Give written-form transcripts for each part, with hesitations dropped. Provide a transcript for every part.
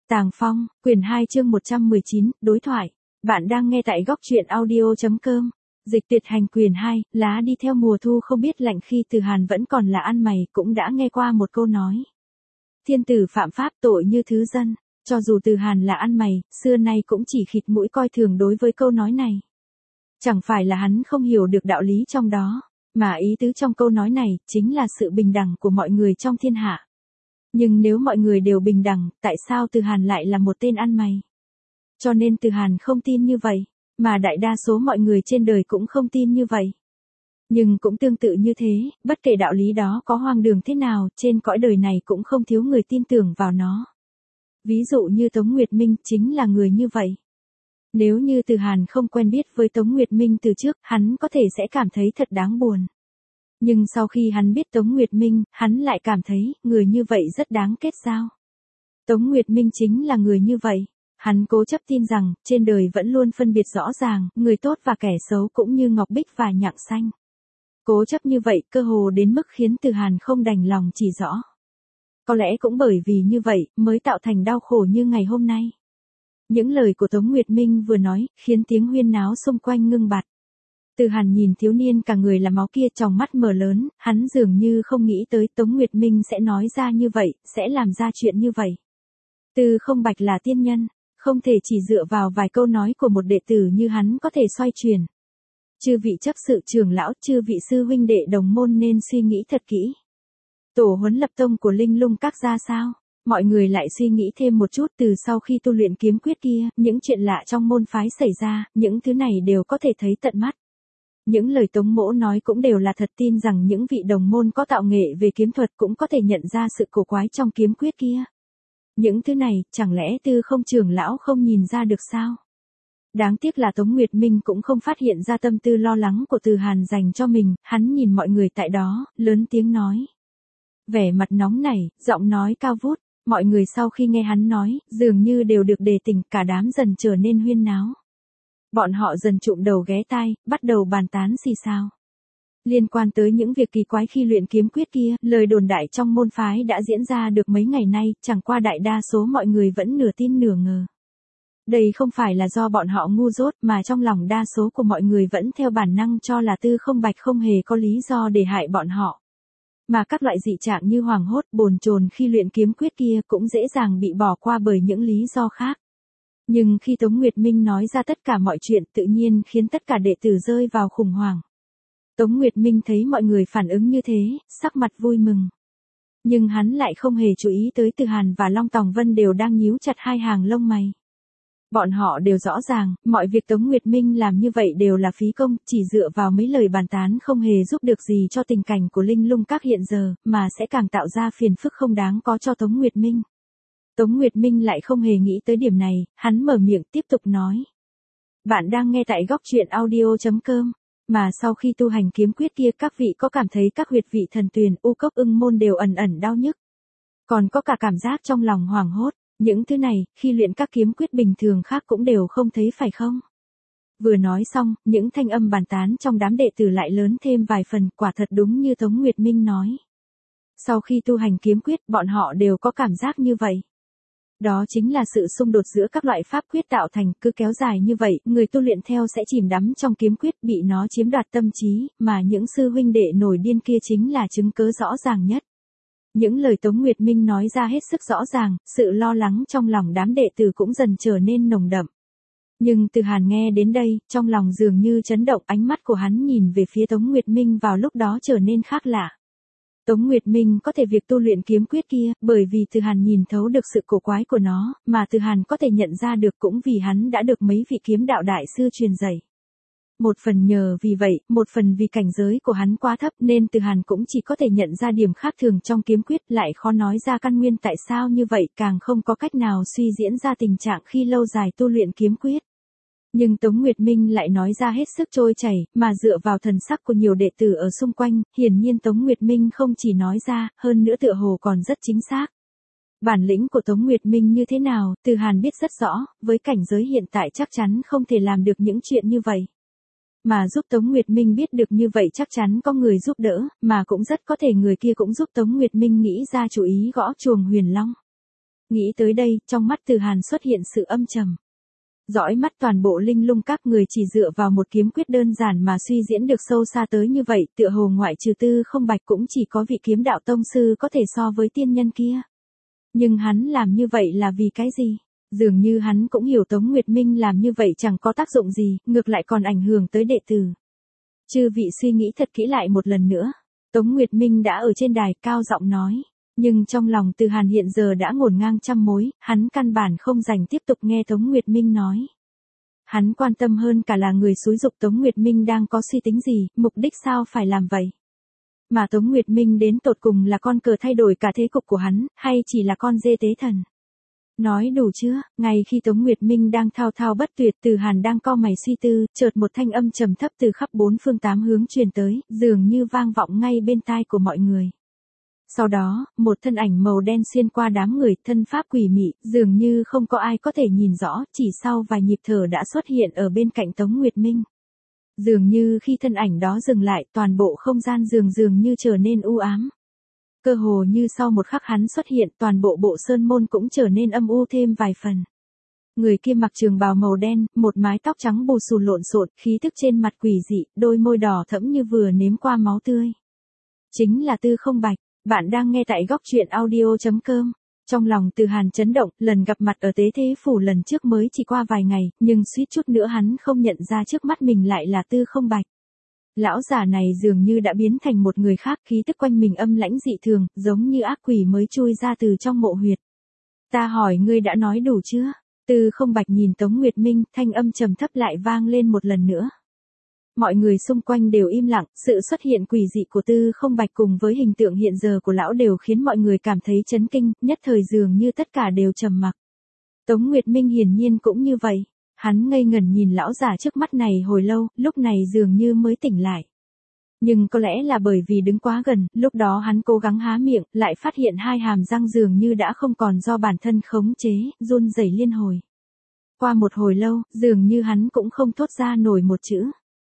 Tàng Phong, quyển 2 chương 119, đối thoại. Bạn đang nghe tại góc truyện audio.com. Dịch tuyệt hành quyển 2, lá đi theo mùa thu không biết lạnh khi Từ Hàn vẫn còn là ăn mày cũng đã nghe qua một câu nói. Thiên tử phạm pháp tội như thứ dân, cho dù Từ Hàn là ăn mày, xưa nay cũng chỉ khịt mũi coi thường đối với câu nói này. Chẳng phải là hắn không hiểu được đạo lý trong đó, mà ý tứ trong câu nói này chính là sự bình đẳng của mọi người trong thiên hạ. Nhưng nếu mọi người đều bình đẳng, tại sao Từ Hàn lại là một tên ăn mày? Cho nên Từ Hàn không tin như vậy, mà đại đa số mọi người trên đời cũng không tin như vậy. Nhưng cũng tương tự như thế, bất kể đạo lý đó có hoang đường thế nào, trên cõi đời này cũng không thiếu người tin tưởng vào nó. Ví dụ như Tống Nguyệt Minh chính là người như vậy. Nếu như Từ Hàn không quen biết với Tống Nguyệt Minh từ trước, hắn có thể sẽ cảm thấy thật đáng buồn. Nhưng sau khi hắn biết Tống Nguyệt Minh, hắn lại cảm thấy, người như vậy rất đáng kết giao. Tống Nguyệt Minh chính là người như vậy. Hắn cố chấp tin rằng, trên đời vẫn luôn phân biệt rõ ràng, người tốt và kẻ xấu cũng như ngọc bích và nhặng xanh. Cố chấp như vậy, cơ hồ đến mức khiến Từ Hàn không đành lòng chỉ rõ. Có lẽ cũng bởi vì như vậy, mới tạo thành đau khổ như ngày hôm nay. Những lời của Tống Nguyệt Minh vừa nói, khiến tiếng huyên náo xung quanh ngưng bặt. Từ Hàn nhìn thiếu niên cả người là máu kia tròng mắt mở lớn, hắn dường như không nghĩ tới Tống Nguyệt Minh sẽ nói ra như vậy, sẽ làm ra chuyện như vậy. Tư Không Bạch là tiên nhân, không thể chỉ dựa vào vài câu nói của một đệ tử như hắn có thể xoay chuyển. Chư vị chấp sự trưởng lão, chư vị sư huynh đệ đồng môn nên suy nghĩ thật kỹ. Tổ huấn lập tông của Linh Lung Các ra sao? Mọi người lại suy nghĩ thêm một chút, từ sau khi tu luyện kiếm quyết kia, những chuyện lạ trong môn phái xảy ra, những thứ này đều có thể thấy tận mắt. Những lời Tống Mỗ nói cũng đều là thật, tin rằng những vị đồng môn có tạo nghệ về kiếm thuật cũng có thể nhận ra sự cổ quái trong kiếm quyết kia. Những thứ này, chẳng lẽ Tư Không trưởng lão không nhìn ra được sao? Đáng tiếc là Tống Nguyệt Minh cũng không phát hiện ra tâm tư lo lắng của Từ Hàn dành cho mình, hắn nhìn mọi người tại đó, lớn tiếng nói. Vẻ mặt nóng nảy, giọng nói cao vút, mọi người sau khi nghe hắn nói, dường như đều được đề tỉnh, cả đám dần trở nên huyên náo. Bọn họ dần trụm đầu ghé tai, bắt đầu bàn tán xì xào. Liên quan tới những việc kỳ quái khi luyện kiếm quyết kia, lời đồn đại trong môn phái đã diễn ra được mấy ngày nay, chẳng qua đại đa số mọi người vẫn nửa tin nửa ngờ. Đây không phải là do bọn họ ngu dốt, mà trong lòng đa số của mọi người vẫn theo bản năng cho là Tư Không Bạch không hề có lý do để hại bọn họ. Mà các loại dị trạng như hoảng hốt, bồn chồn khi luyện kiếm quyết kia cũng dễ dàng bị bỏ qua bởi những lý do khác. Nhưng khi Tống Nguyệt Minh nói ra tất cả mọi chuyện, tự nhiên khiến tất cả đệ tử rơi vào khủng hoảng. Tống Nguyệt Minh thấy mọi người phản ứng như thế, sắc mặt vui mừng. Nhưng hắn lại không hề chú ý tới Từ Hàn và Long Tòng Vân đều đang nhíu chặt hai hàng lông mày. Bọn họ đều rõ ràng, mọi việc Tống Nguyệt Minh làm như vậy đều là phí công, chỉ dựa vào mấy lời bàn tán không hề giúp được gì cho tình cảnh của Linh Lung Các hiện giờ, mà sẽ càng tạo ra phiền phức không đáng có cho Tống Nguyệt Minh. Tống Nguyệt Minh lại không hề nghĩ tới điểm này, hắn mở miệng tiếp tục nói. Bạn đang nghe tại góc truyện audio.com. Mà sau khi tu hành kiếm quyết kia, các vị có cảm thấy các huyệt vị thần tuyền, u cốc ưng môn đều ẩn ẩn đau nhức. Còn có cả cảm giác trong lòng hoảng hốt, những thứ này, khi luyện các kiếm quyết bình thường khác cũng đều không thấy phải không? Vừa nói xong, những thanh âm bàn tán trong đám đệ tử lại lớn thêm vài phần, quả thật đúng như Tống Nguyệt Minh nói. Sau khi tu hành kiếm quyết, bọn họ đều có cảm giác như vậy. Đó chính là sự xung đột giữa các loại pháp quyết tạo thành, cứ kéo dài như vậy, người tu luyện theo sẽ chìm đắm trong kiếm quyết, bị nó chiếm đoạt tâm trí, mà những sư huynh đệ nổi điên kia chính là chứng cớ rõ ràng nhất. Những lời Tống Nguyệt Minh nói ra hết sức rõ ràng, sự lo lắng trong lòng đám đệ tử cũng dần trở nên nồng đậm. Nhưng Từ Hàn nghe đến đây, trong lòng dường như chấn động, ánh mắt của hắn nhìn về phía Tống Nguyệt Minh vào lúc đó trở nên khác lạ. Tống Nguyệt Minh có thể việc tu luyện kiếm quyết kia, bởi vì Từ Hàn nhìn thấu được sự cổ quái của nó, mà Từ Hàn có thể nhận ra được cũng vì hắn đã được mấy vị kiếm đạo đại sư truyền dạy. Một phần nhờ vì vậy, một phần vì cảnh giới của hắn quá thấp nên Từ Hàn cũng chỉ có thể nhận ra điểm khác thường trong kiếm quyết, lại khó nói ra căn nguyên tại sao như vậy, càng không có cách nào suy diễn ra tình trạng khi lâu dài tu luyện kiếm quyết. Nhưng Tống Nguyệt Minh lại nói ra hết sức trôi chảy, mà dựa vào thần sắc của nhiều đệ tử ở xung quanh, hiển nhiên Tống Nguyệt Minh không chỉ nói ra, hơn nữa tựa hồ còn rất chính xác. Bản lĩnh của Tống Nguyệt Minh như thế nào, Từ Hàn biết rất rõ, với cảnh giới hiện tại chắc chắn không thể làm được những chuyện như vậy. Mà giúp Tống Nguyệt Minh biết được như vậy chắc chắn có người giúp đỡ, mà cũng rất có thể người kia cũng giúp Tống Nguyệt Minh nghĩ ra chủ ý gõ chuồng Huyền Long. Nghĩ tới đây, trong mắt Từ Hàn xuất hiện sự âm trầm. Dõi mắt toàn bộ linh lung các người chỉ dựa vào một kiếm quyết đơn giản mà suy diễn được sâu xa tới như vậy, tựa hồ ngoại trừ Tư Không Bạch cũng chỉ có vị kiếm đạo tông sư có thể so với tiên nhân kia. Nhưng hắn làm như vậy là vì cái gì? Dường như hắn cũng hiểu Tống Nguyệt Minh làm như vậy chẳng có tác dụng gì, ngược lại còn ảnh hưởng tới đệ tử. Chư vị suy nghĩ thật kỹ lại một lần nữa. Tống Nguyệt Minh đã ở trên đài cao giọng nói. Nhưng trong lòng Từ Hàn hiện giờ đã ngổn ngang trăm mối, hắn căn bản không dành tiếp tục nghe Tống Nguyệt Minh nói. Hắn quan tâm hơn cả là người xúi dục Tống Nguyệt Minh đang có suy tính gì, mục đích sao phải làm vậy. Mà Tống Nguyệt Minh đến tột cùng là con cờ thay đổi cả thế cục của hắn, hay chỉ là con dê tế thần. Nói đủ chưa, ngay khi Tống Nguyệt Minh đang thao thao bất tuyệt, Từ Hàn đang cau mày suy tư, chợt một thanh âm trầm thấp từ khắp bốn phương tám hướng truyền tới, dường như vang vọng ngay bên tai của mọi người. Sau đó, một thân ảnh màu đen xuyên qua đám người, thân pháp quỷ mị, dường như không có ai có thể nhìn rõ, chỉ sau vài nhịp thở đã xuất hiện ở bên cạnh Tống Nguyệt Minh. Dường như khi thân ảnh đó dừng lại, toàn bộ không gian dường như trở nên u ám. Cơ hồ như sau một khắc hắn xuất hiện, toàn bộ bộ sơn môn cũng trở nên âm u thêm vài phần. Người kia mặc trường bào màu đen, một mái tóc trắng bù xù lộn xộn, khí tức trên mặt quỷ dị, đôi môi đỏ thẫm như vừa nếm qua máu tươi. Chính là Tư Không Bạch. Bạn đang nghe tại góc truyện audio.com. Trong lòng Từ Hàn chấn động, lần gặp mặt ở Tế Thế Phủ lần trước mới chỉ qua vài ngày, nhưng suýt chút nữa hắn không nhận ra trước mắt mình lại là Tư Không Bạch. Lão già này dường như đã biến thành một người khác, khí tức quanh mình âm lãnh dị thường, giống như ác quỷ mới chui ra từ trong mộ huyệt. Ta hỏi ngươi đã nói đủ chưa? Tư Không Bạch nhìn Tống Nguyệt Minh, thanh âm trầm thấp lại vang lên một lần nữa. Mọi người xung quanh đều im lặng, sự xuất hiện quỷ dị của Tư Không Bạch cùng với hình tượng hiện giờ của lão đều khiến mọi người cảm thấy chấn kinh, nhất thời dường như tất cả đều trầm mặc. Tống Nguyệt Minh hiển nhiên cũng như vậy, hắn ngây ngẩn nhìn lão già trước mắt này hồi lâu, lúc này dường như mới tỉnh lại. Nhưng có lẽ là bởi vì đứng quá gần, lúc đó hắn cố gắng há miệng, lại phát hiện hai hàm răng dường như đã không còn do bản thân khống chế, run rẩy liên hồi. Qua một hồi lâu, dường như hắn cũng không thốt ra nổi một chữ.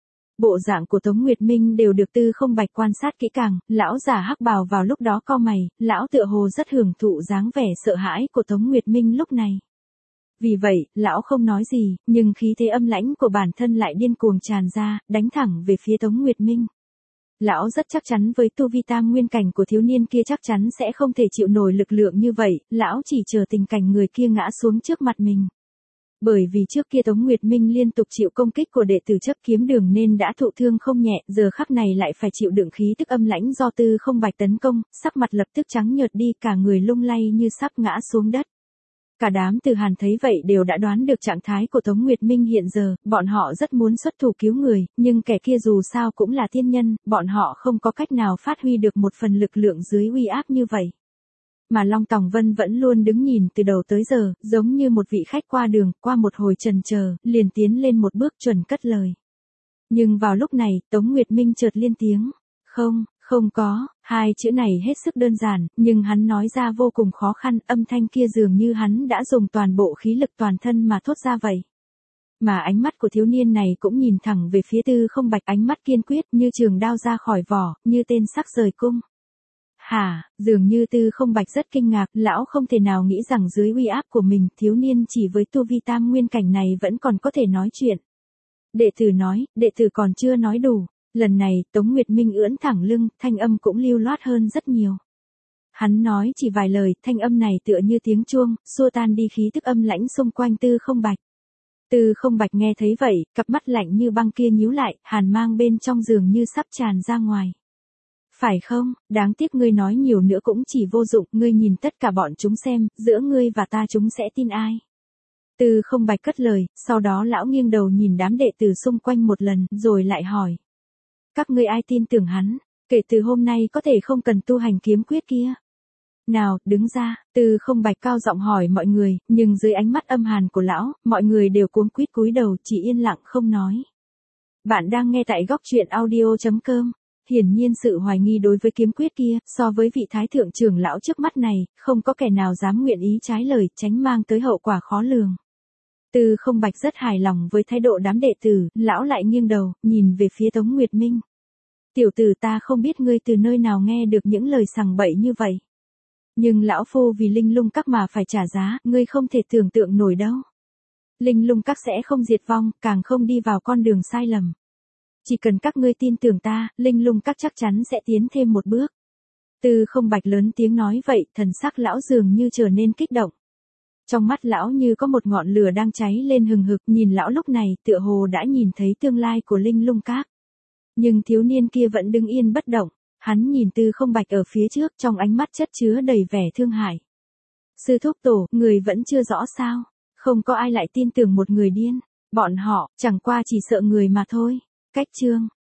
Bộ dạng của Tống Nguyệt Minh đều được Tư Không Bạch quan sát kỹ càng, lão già hắc bào vào lúc đó cau mày, lão tựa hồ rất hưởng thụ dáng vẻ sợ hãi của Tống Nguyệt Minh lúc này. Vì vậy, lão không nói gì, nhưng khí thế âm lãnh của bản thân lại điên cuồng tràn ra, đánh thẳng về phía Tống Nguyệt Minh. Lão rất chắc chắn với tu vi tam nguyên cảnh của thiếu niên kia chắc chắn sẽ không thể chịu nổi lực lượng như vậy, lão chỉ chờ tình cảnh người kia ngã xuống trước mặt mình. Bởi vì trước kia Tống Nguyệt Minh liên tục chịu công kích của đệ tử chấp kiếm đường nên đã thụ thương không nhẹ, giờ khắc này lại phải chịu đựng khí tức âm lãnh do Tư Không Bạch tấn công, sắc mặt lập tức trắng nhợt đi, cả người lung lay như sắp ngã xuống đất. Cả đám Từ Hàn thấy vậy đều đã đoán được trạng thái của Tống Nguyệt Minh hiện giờ, bọn họ rất muốn xuất thủ cứu người, nhưng kẻ kia dù sao cũng là tiên nhân, bọn họ không có cách nào phát huy được một phần lực lượng dưới uy áp như vậy. Mà Long Tòng Vân vẫn luôn đứng nhìn từ đầu tới giờ, giống như một vị khách qua đường, qua một hồi chần chờ, liền tiến lên một bước chuẩn cất lời. Nhưng vào lúc này, Tống Nguyệt Minh chợt liên tiếng. Không có, hai chữ này hết sức đơn giản, nhưng hắn nói ra vô cùng khó khăn, âm thanh kia dường như hắn đã dùng toàn bộ khí lực toàn thân mà thốt ra vậy. Mà ánh mắt của thiếu niên này cũng nhìn thẳng về phía Tư Không Bạch, ánh mắt kiên quyết như trường đao ra khỏi vỏ, như tên sắc rời cung. Hả, dường như Tư Không Bạch rất kinh ngạc, lão không thể nào nghĩ rằng dưới uy áp của mình, thiếu niên chỉ với tu vi tam nguyên cảnh này vẫn còn có thể nói chuyện. Đệ tử nói, đệ tử còn chưa nói đủ. Lần này, Tống Nguyệt Minh ưỡn thẳng lưng, thanh âm cũng lưu loát hơn rất nhiều. Hắn nói chỉ vài lời, thanh âm này tựa như tiếng chuông, xua tan đi khí tức âm lãnh xung quanh Tư Không Bạch. Tư Không Bạch nghe thấy vậy, cặp mắt lạnh như băng kia nhíu lại, hàn mang bên trong dường như sắp tràn ra ngoài. Phải không, đáng tiếc ngươi nói nhiều nữa cũng chỉ vô dụng, ngươi nhìn tất cả bọn chúng xem, giữa ngươi và ta chúng sẽ tin ai. Tư Không Bạch cất lời, sau đó lão nghiêng đầu nhìn đám đệ tử xung quanh một lần, rồi lại hỏi. Các ngươi ai tin tưởng hắn, kể từ hôm nay có thể không cần tu hành kiếm quyết kia. Nào, đứng ra, Tư Không Bạch cao giọng hỏi mọi người, nhưng dưới ánh mắt âm hàn của lão, mọi người đều cuống quýt cúi đầu, chỉ yên lặng không nói. Bạn đang nghe tại góc truyện audio.com. Hiển nhiên sự hoài nghi đối với kiếm quyết kia, so với vị thái thượng trưởng lão trước mắt này, không có kẻ nào dám nguyện ý trái lời, tránh mang tới hậu quả khó lường. Tư Không Bạch rất hài lòng với thái độ đám đệ tử, lão lại nghiêng đầu, nhìn về phía Tống Nguyệt Minh. Tiểu tử, ta không biết ngươi từ nơi nào nghe được những lời sằng bậy như vậy. Nhưng lão phu vì Linh Lung Các mà phải trả giá, ngươi không thể tưởng tượng nổi đâu. Linh Lung Các sẽ không diệt vong, càng không đi vào con đường sai lầm. Chỉ cần các ngươi tin tưởng ta, Linh Lung Các chắc chắn sẽ tiến thêm một bước. Tư Không Bạch lớn tiếng nói vậy, thần sắc lão dường như trở nên kích động. Trong mắt lão như có một ngọn lửa đang cháy lên hừng hực, nhìn lão lúc này tựa hồ đã nhìn thấy tương lai của Linh Lung Các. Nhưng thiếu niên kia vẫn đứng yên bất động, hắn nhìn Tư Không Bạch ở phía trước, trong ánh mắt chất chứa đầy vẻ thương hại. Sư thúc tổ, người vẫn chưa rõ sao? Không có ai lại tin tưởng một người điên. Bọn họ, chẳng qua chỉ sợ người mà thôi. Cách chương